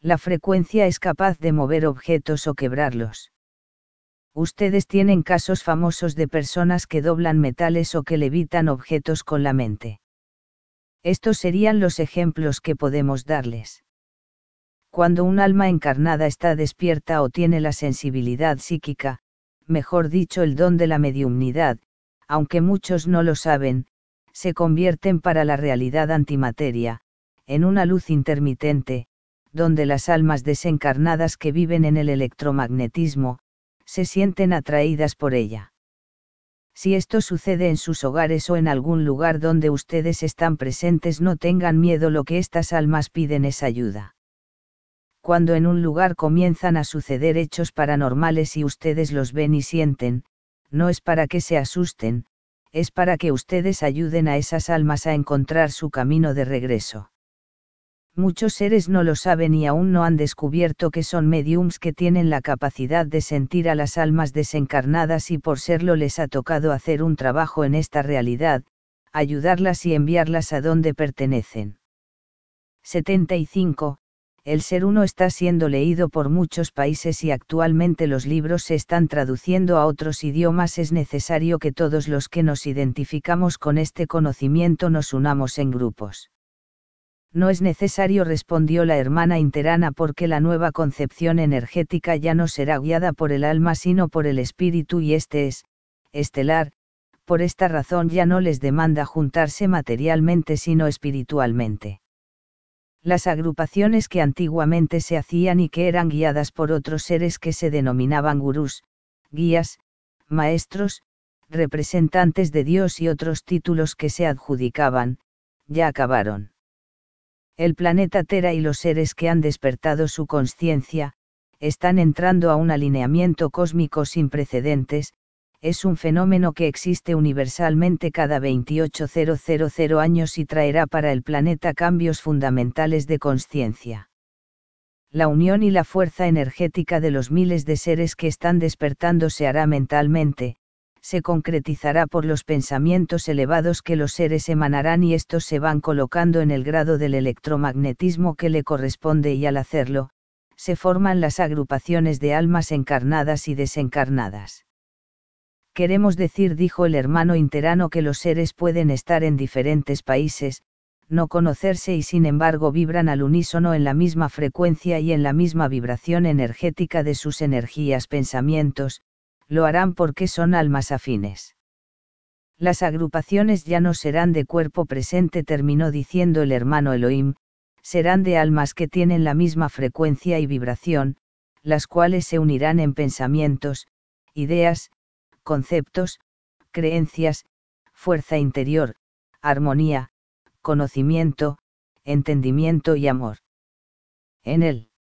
La frecuencia es capaz de mover objetos o quebrarlos. Ustedes tienen casos famosos de personas que doblan metales o que levitan objetos con la mente. Estos serían los ejemplos que podemos darles. Cuando un alma encarnada está despierta o tiene la sensibilidad psíquica, mejor dicho el don de la mediumnidad, aunque muchos no lo saben, se convierten para la realidad antimateria, en una luz intermitente, donde las almas desencarnadas que viven en el electromagnetismo, se sienten atraídas por ella. Si esto sucede en sus hogares o en algún lugar donde ustedes están presentes, no tengan miedo, lo que estas almas piden es ayuda. Cuando en un lugar comienzan a suceder hechos paranormales y ustedes los ven y sienten, no es para que se asusten, es para que ustedes ayuden a esas almas a encontrar su camino de regreso. Muchos seres no lo saben y aún no han descubierto que son mediums, que tienen la capacidad de sentir a las almas desencarnadas, y por serlo les ha tocado hacer un trabajo en esta realidad, ayudarlas y enviarlas a donde pertenecen. 75. El Ser Uno está siendo leído por muchos países y actualmente los libros se están traduciendo a otros idiomas. Es necesario que todos los que nos identificamos con este conocimiento nos unamos en grupos. No es necesario, respondió la hermana interana, porque la nueva concepción energética ya no será guiada por el alma sino por el espíritu, y este es estelar. Por esta razón ya no les demanda juntarse materialmente sino espiritualmente. Las agrupaciones que antiguamente se hacían y que eran guiadas por otros seres que se denominaban gurús, guías, maestros, representantes de Dios y otros títulos que se adjudicaban, ya acabaron. El planeta Tera y los seres que han despertado su conciencia, están entrando a un alineamiento cósmico sin precedentes. Es un fenómeno que existe universalmente cada 28.000 años y traerá para el planeta cambios fundamentales de conciencia. La unión y la fuerza energética de los miles de seres que están despertando se hará mentalmente, se concretizará por los pensamientos elevados que los seres emanarán, y estos se van colocando en el grado del electromagnetismo que le corresponde, y al hacerlo, se forman las agrupaciones de almas encarnadas y desencarnadas. Queremos decir, dijo el hermano interano, que los seres pueden estar en diferentes países, no conocerse y sin embargo vibran al unísono en la misma frecuencia y en la misma vibración energética de sus energías, pensamientos. Lo harán porque son almas afines. Las agrupaciones ya no serán de cuerpo presente, terminó diciendo el hermano Elohim, serán de almas que tienen la misma frecuencia y vibración, las cuales se unirán en pensamientos, ideas, conceptos, creencias, fuerza interior, armonía, conocimiento, entendimiento y amor. En él.